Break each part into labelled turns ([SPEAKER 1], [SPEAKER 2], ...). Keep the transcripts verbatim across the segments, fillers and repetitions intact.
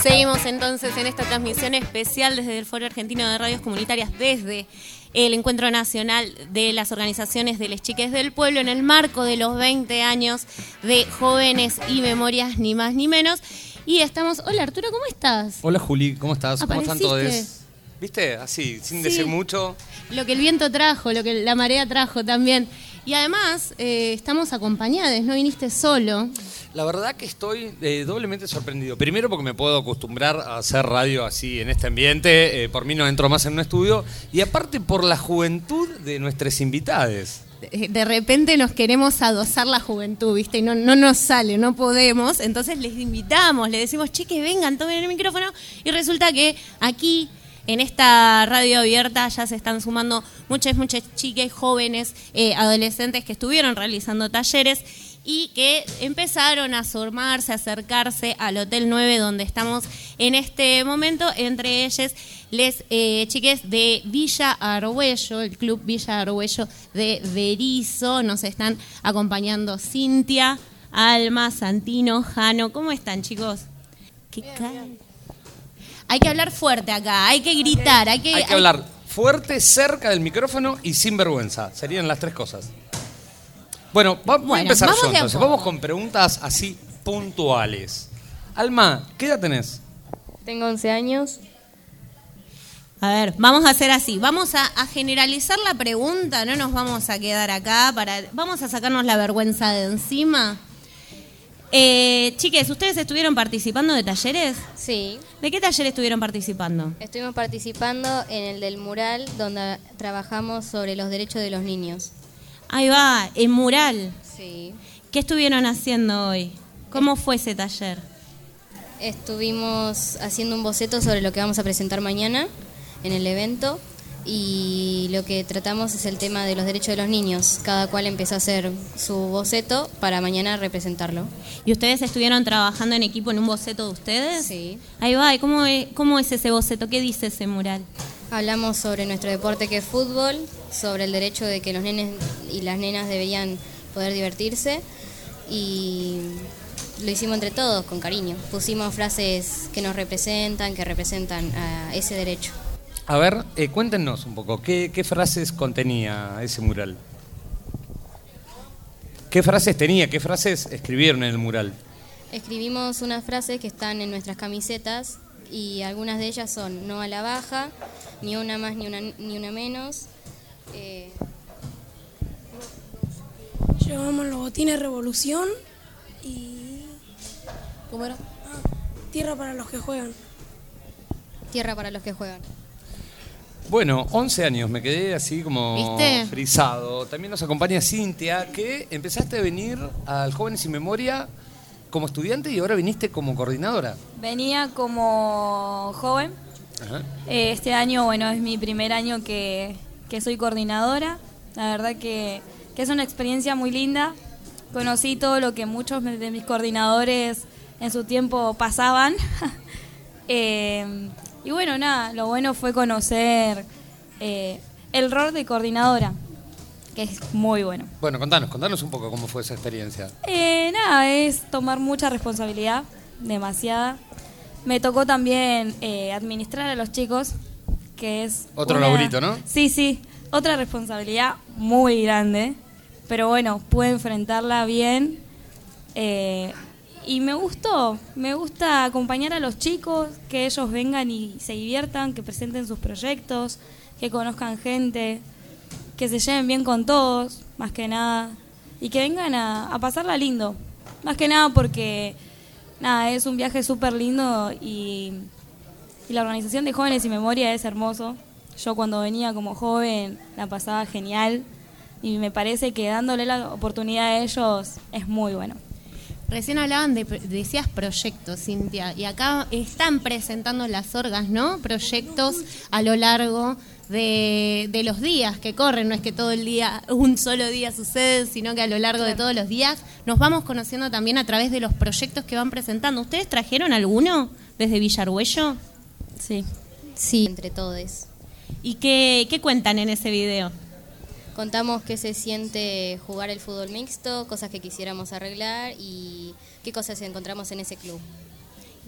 [SPEAKER 1] Seguimos entonces en esta transmisión especial desde el Foro Argentino de Radios Comunitarias, desde el Encuentro Nacional de las Organizaciones de les Chiques del Pueblo, en el marco de los veinte años de Jóvenes y Memorias, ni más ni menos. Y estamos... Hola Arturo, ¿cómo estás?
[SPEAKER 2] Hola Juli, ¿cómo estás? ¿Cómo están todos? ¿Viste? Así, sin
[SPEAKER 1] sí.
[SPEAKER 2] decir mucho.
[SPEAKER 1] Lo que el viento trajo, lo que la marea trajo también. Y además, eh, estamos acompañados, no viniste solo.
[SPEAKER 2] La verdad que estoy eh, doblemente sorprendido. Primero porque me puedo acostumbrar a hacer radio así en este ambiente. Eh, por mí no entro más en un estudio. Y aparte por la juventud de nuestros invitados.
[SPEAKER 1] De, de repente nos queremos adosar la juventud, ¿viste? Y no, no nos sale, no podemos. Entonces les invitamos, les decimos, che, que vengan, tomen el micrófono. Y resulta que aquí... En esta radio abierta ya se están sumando muchas, muchas chicas, jóvenes, eh, adolescentes que estuvieron realizando talleres y que empezaron a formarse, a acercarse al Hotel nueve donde estamos en este momento. Entre ellas, les eh, chiques de Villa Argüello, el Club Villa Argüello de Berizo. Nos están acompañando Cintia, Alma, Santino, Jano. ¿Cómo están, chicos? ¿Qué cae? Hay que hablar fuerte acá, hay que gritar, hay que...
[SPEAKER 2] Hay que hay... hablar fuerte, cerca del micrófono y sin vergüenza. Serían las tres cosas. Bueno, va, bueno voy a empezar yo entonces. Vamos con preguntas así puntuales. Alma, ¿qué edad tenés?
[SPEAKER 3] Tengo once años.
[SPEAKER 1] A ver, vamos a hacer así. Vamos a, a generalizar la pregunta, no nos vamos a quedar acá. para Vamos a sacarnos la vergüenza de encima. Eh, chiques, ¿ustedes estuvieron participando de talleres?
[SPEAKER 3] Sí.
[SPEAKER 1] ¿De qué taller estuvieron participando?
[SPEAKER 3] Estuvimos participando en el del mural, donde trabajamos sobre los derechos de los niños.
[SPEAKER 1] Ahí va, el mural.
[SPEAKER 3] Sí.
[SPEAKER 1] ¿Qué estuvieron haciendo hoy? ¿Cómo fue ese taller?
[SPEAKER 3] Estuvimos haciendo un boceto sobre lo que vamos a presentar mañana en el evento. Y lo que tratamos es el tema de los derechos de los niños. Cada cual empezó a hacer su boceto para mañana representarlo.
[SPEAKER 1] ¿Y ustedes estuvieron trabajando en equipo en un boceto de ustedes?
[SPEAKER 3] Sí.
[SPEAKER 1] Ahí va, ¿y cómo es, cómo es ese boceto? ¿Qué dice ese mural?
[SPEAKER 3] Hablamos sobre nuestro deporte que es fútbol, sobre el derecho de que los nenes y las nenas deberían poder divertirse y lo hicimos entre todos con cariño. Pusimos frases que nos representan, que representan a ese derecho.
[SPEAKER 2] A ver, eh, cuéntenos un poco, ¿qué, ¿qué frases contenía ese mural? ¿Qué frases tenía? ¿Qué frases escribieron en el mural?
[SPEAKER 3] Escribimos unas frases que están en nuestras camisetas y algunas de ellas son no a la baja, ni una más ni una, ni una menos. Eh...
[SPEAKER 4] Llevamos los botines Revolución y... ¿Cómo era? Ah, tierra para los que juegan.
[SPEAKER 3] Tierra para los que juegan.
[SPEAKER 2] Bueno, once años, me quedé así como
[SPEAKER 1] ¿Viste?
[SPEAKER 2] frisado. También nos acompaña Cintia, que empezaste a venir al Jóvenes Sin Memoria como estudiante y ahora viniste como coordinadora.
[SPEAKER 5] Venía como joven.
[SPEAKER 2] Ajá.
[SPEAKER 5] Eh, este año, bueno, es mi primer año que, que soy coordinadora. La verdad que, que es una experiencia muy linda. Conocí todo lo que muchos de mis coordinadores en su tiempo pasaban. eh, Y bueno, nada, lo bueno fue conocer eh, el rol de coordinadora, que es muy bueno.
[SPEAKER 2] Bueno, contanos, contanos un poco cómo fue esa experiencia.
[SPEAKER 5] Eh, nada, es tomar mucha responsabilidad, demasiada. Me tocó también eh, administrar a los chicos, que es...
[SPEAKER 2] Otro
[SPEAKER 5] una...
[SPEAKER 2] laburito, ¿no?
[SPEAKER 5] Sí, sí, otra responsabilidad muy grande, pero bueno, pude enfrentarla bien. Eh, Y me gustó, me gusta acompañar a los chicos, que ellos vengan y se diviertan, que presenten sus proyectos, que conozcan gente, que se lleven bien con todos, más que nada, y que vengan a, a pasarla lindo, más que nada porque nada, es un viaje súper lindo y, y la organización de Jóvenes y Memoria es hermoso. Yo cuando venía como joven la pasaba genial y me parece que dándole la oportunidad a ellos es muy bueno.
[SPEAKER 1] Recién hablaban de, decías proyectos, Cintia, y acá están presentando las orgas, ¿no? Proyectos a lo largo de, de los días que corren, no es que todo el día, un solo día sucede, sino que a lo largo de todos los días nos vamos conociendo también a través de los proyectos que van presentando. ¿Ustedes trajeron alguno desde Villa Argüello?
[SPEAKER 5] Sí.
[SPEAKER 3] Sí, entre todos.
[SPEAKER 1] ¿Y qué, qué cuentan en ese video?
[SPEAKER 3] Contamos qué se siente jugar el fútbol mixto, cosas que quisiéramos arreglar y qué cosas encontramos en ese club.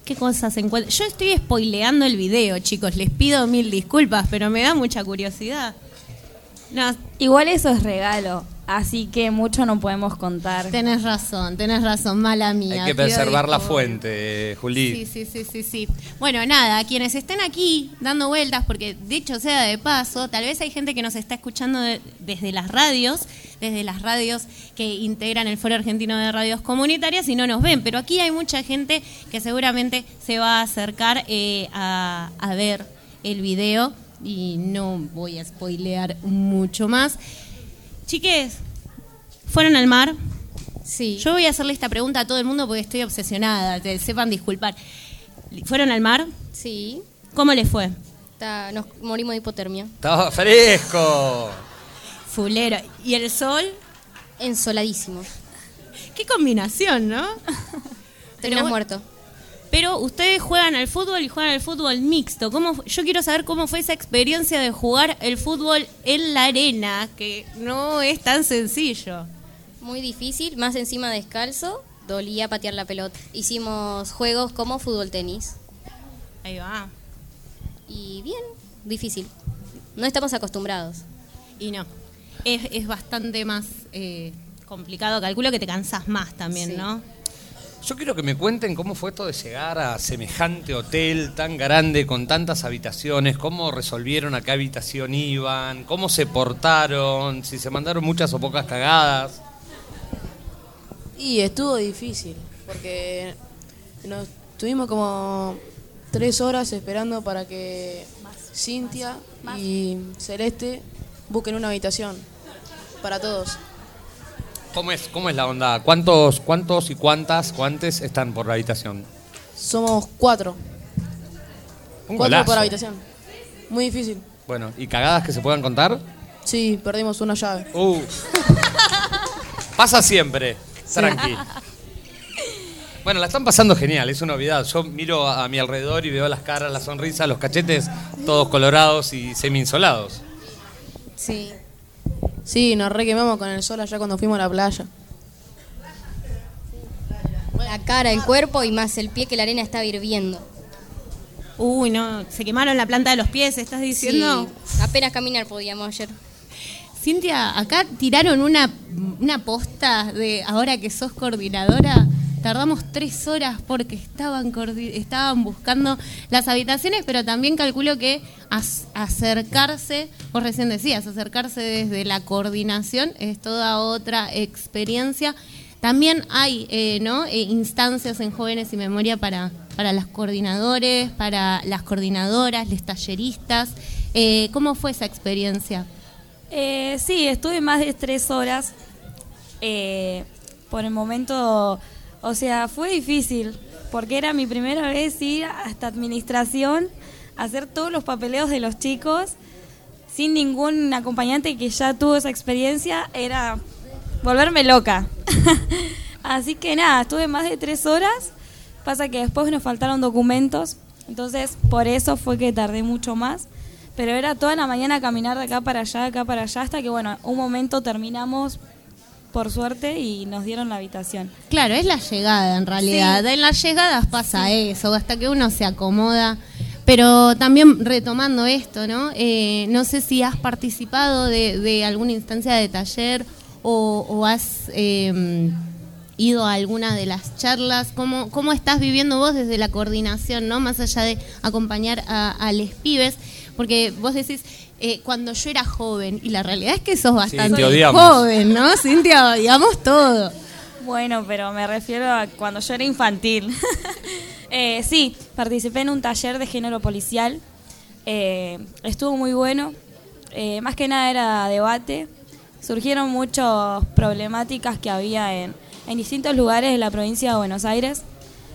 [SPEAKER 1] qué cosas encuentran. Yo estoy spoileando el video, chicos, les pido mil disculpas, pero me da mucha curiosidad.
[SPEAKER 5] No, igual eso es regalo, así que mucho no podemos contar.
[SPEAKER 1] Tenés razón, tenés razón, mala mía.
[SPEAKER 2] Hay que preservar la fuente, Juli.
[SPEAKER 1] Sí, sí, sí, sí, sí. Bueno, nada, quienes estén aquí dando vueltas, porque dicho sea de paso, tal vez hay gente que nos está escuchando de, desde las radios, desde las radios que integran el Foro Argentino de Radios Comunitarias y no nos ven, pero aquí hay mucha gente que seguramente se va a acercar eh, a, a ver el video. Y no voy a spoilear mucho más. Chiques, ¿fueron al mar?
[SPEAKER 3] Sí.
[SPEAKER 1] Yo voy a hacerle esta pregunta a todo el mundo porque estoy obsesionada, te sepan disculpar. ¿Fueron al mar?
[SPEAKER 3] Sí.
[SPEAKER 1] ¿Cómo les fue?
[SPEAKER 3] Está, nos morimos de hipotermia.
[SPEAKER 2] ¡Estaba fresco!
[SPEAKER 1] Fulero. ¿Y el sol?
[SPEAKER 3] Ensoladísimo.
[SPEAKER 1] Qué combinación, ¿no?
[SPEAKER 3] Terminas muerto.
[SPEAKER 1] Pero ustedes juegan al fútbol y juegan al fútbol mixto. ¿Cómo, yo quiero saber cómo fue esa experiencia de jugar el fútbol en la arena, que no es tan sencillo.
[SPEAKER 3] Muy difícil, más encima descalzo, dolía patear la pelota. Hicimos juegos como fútbol tenis.
[SPEAKER 1] Ahí va.
[SPEAKER 3] Y bien, difícil. No estamos acostumbrados.
[SPEAKER 1] Y no, es, es bastante más eh, complicado. Calculo que te cansás más también, sí. ¿No?
[SPEAKER 2] Yo quiero que me cuenten cómo fue esto de llegar a semejante hotel tan grande, con tantas habitaciones, cómo resolvieron a qué habitación iban, cómo se portaron, si se mandaron muchas o pocas cagadas.
[SPEAKER 6] Y estuvo difícil, porque nos tuvimos como tres horas esperando para que Cintia y Celeste busquen una habitación para todos.
[SPEAKER 2] ¿Cómo es, cómo es la onda? ¿Cuántos, cuántos y cuántas, cuántes están por la habitación?
[SPEAKER 6] Somos cuatro.
[SPEAKER 2] Un
[SPEAKER 6] cuatro
[SPEAKER 2] golazo.
[SPEAKER 6] por habitación. Muy difícil.
[SPEAKER 2] Bueno, ¿y cagadas que se puedan contar?
[SPEAKER 6] Sí, perdimos una llave.
[SPEAKER 2] Uh. Pasa siempre, tranqui. Bueno, la están pasando genial, es una novedad. Yo miro a mi alrededor y veo las caras, las sonrisas, los cachetes, todos colorados y semi-insolados.
[SPEAKER 3] Sí.
[SPEAKER 6] Sí, nos re quemamos con el sol allá cuando fuimos a la playa.
[SPEAKER 3] La cara, el cuerpo y más el pie, que la arena estaba hirviendo.
[SPEAKER 1] Uy, no, se quemaron la planta de los pies, ¿estás diciendo?
[SPEAKER 3] Sí, apenas caminar podíamos ayer.
[SPEAKER 1] Cintia, acá tiraron una, una posta de ahora que sos coordinadora. Tardamos tres horas porque estaban estaban buscando las habitaciones, pero también calculo que as, acercarse, vos recién decías, acercarse desde la coordinación es toda otra experiencia. También hay eh, ¿no? eh, instancias en Jóvenes y Memoria para, para los coordinadores, para las coordinadoras, los talleristas. Eh, ¿Cómo fue esa experiencia?
[SPEAKER 5] Eh, sí, estuve más de tres horas. Eh, por el momento... O sea, fue difícil, porque era mi primera vez ir hasta administración, a hacer todos los papeleos de los chicos, sin ningún acompañante que ya tuvo esa experiencia, era volverme loca. Así que nada, estuve más de tres horas, pasa que después nos faltaron documentos, entonces por eso fue que tardé mucho más, pero era toda la mañana caminar de acá para allá, de acá para allá, hasta que bueno, un momento terminamos... por suerte, y nos dieron la habitación.
[SPEAKER 1] Claro, es la llegada en realidad. Sí. En las llegadas pasa sí. eso, hasta que uno se acomoda. Pero también retomando esto, ¿no? Eh, no sé si has participado de, de alguna instancia de taller o, o has eh, ido a alguna de las charlas. ¿Cómo, ¿Cómo estás viviendo vos desde la coordinación, ¿no? Más allá de acompañar a, a les pibes, porque vos decís... Eh, cuando yo era joven, y la realidad es que sos bastante
[SPEAKER 2] sí,
[SPEAKER 1] joven, ¿no? Cintia, odiamos todo.
[SPEAKER 5] Bueno, pero me refiero a cuando yo era infantil. eh, sí, participé en un taller de género policial. Eh, estuvo muy bueno. Eh, más que nada era debate. Surgieron muchas problemáticas que había en, en distintos lugares de la provincia de Buenos Aires.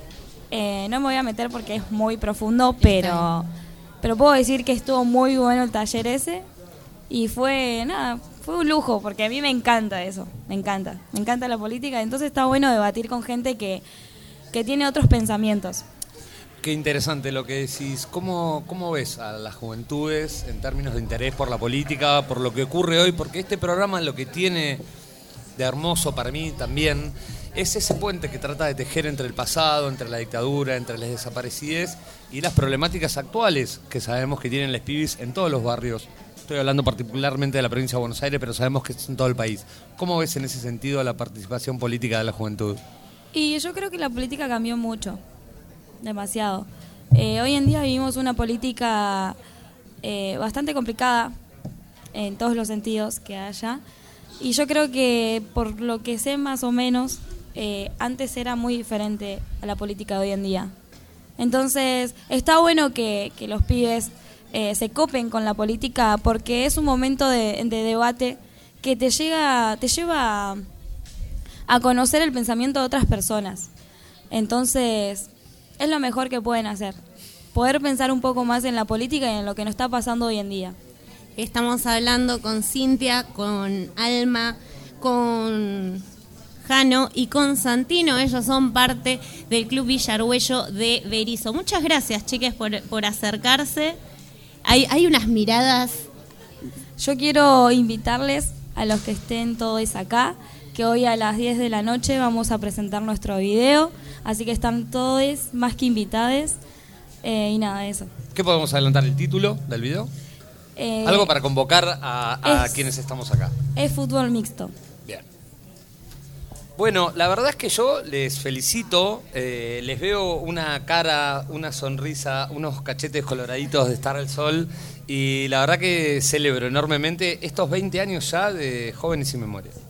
[SPEAKER 5] Eh, no me voy a meter porque es muy profundo, pero... Pero puedo decir que estuvo muy bueno el taller ese y fue, nada, fue un lujo porque a mí me encanta eso, me encanta, me encanta la política, entonces está bueno debatir con gente que, que tiene otros pensamientos.
[SPEAKER 2] Qué interesante lo que decís. ¿Cómo, ¿Cómo ves a las juventudes en términos de interés por la política, por lo que ocurre hoy? Porque este programa lo que tiene de hermoso para mí también es ese puente que trata de tejer entre el pasado, entre la dictadura, entre las desaparecidas y las problemáticas actuales que sabemos que tienen los pibis en todos los barrios. Estoy hablando particularmente de la provincia de Buenos Aires, pero sabemos que es en todo el país. ¿Cómo ves en ese sentido la participación política de la juventud?
[SPEAKER 5] Y yo creo que la política cambió mucho, demasiado. Eh, hoy en día vivimos una política eh, bastante complicada en todos los sentidos que haya. Y yo creo que, por lo que sé más o menos, eh, antes era muy diferente a la política de hoy en día. Entonces, está bueno que, que los pibes eh, se copen con la política, porque es un momento de, de debate que te llega, te lleva a, a conocer el pensamiento de otras personas. Entonces, es lo mejor que pueden hacer, poder pensar un poco más en la política y en lo que nos está pasando hoy en día.
[SPEAKER 1] Estamos hablando con Cintia, con Alma, con Jano y con Santino. Ellos son parte del Club Villa Argüello de Berisso. Muchas gracias, chiques, por, por acercarse. Hay, hay unas miradas.
[SPEAKER 5] Yo quiero invitarles a los que estén todos acá, que hoy a las diez de la noche vamos a presentar nuestro video, así que están todos más que invitados, eh, y nada, eso.
[SPEAKER 2] ¿Qué podemos adelantar, el título del video?
[SPEAKER 5] Eh,
[SPEAKER 2] Algo para convocar a, a
[SPEAKER 5] es,
[SPEAKER 2] quienes estamos acá.
[SPEAKER 5] Es fútbol mixto.
[SPEAKER 2] Bien. Bueno, la verdad es que yo les felicito, eh, les veo una cara, una sonrisa, unos cachetes coloraditos de estar al sol, y la verdad que celebro enormemente estos veinte años ya de Jóvenes sin Memoria.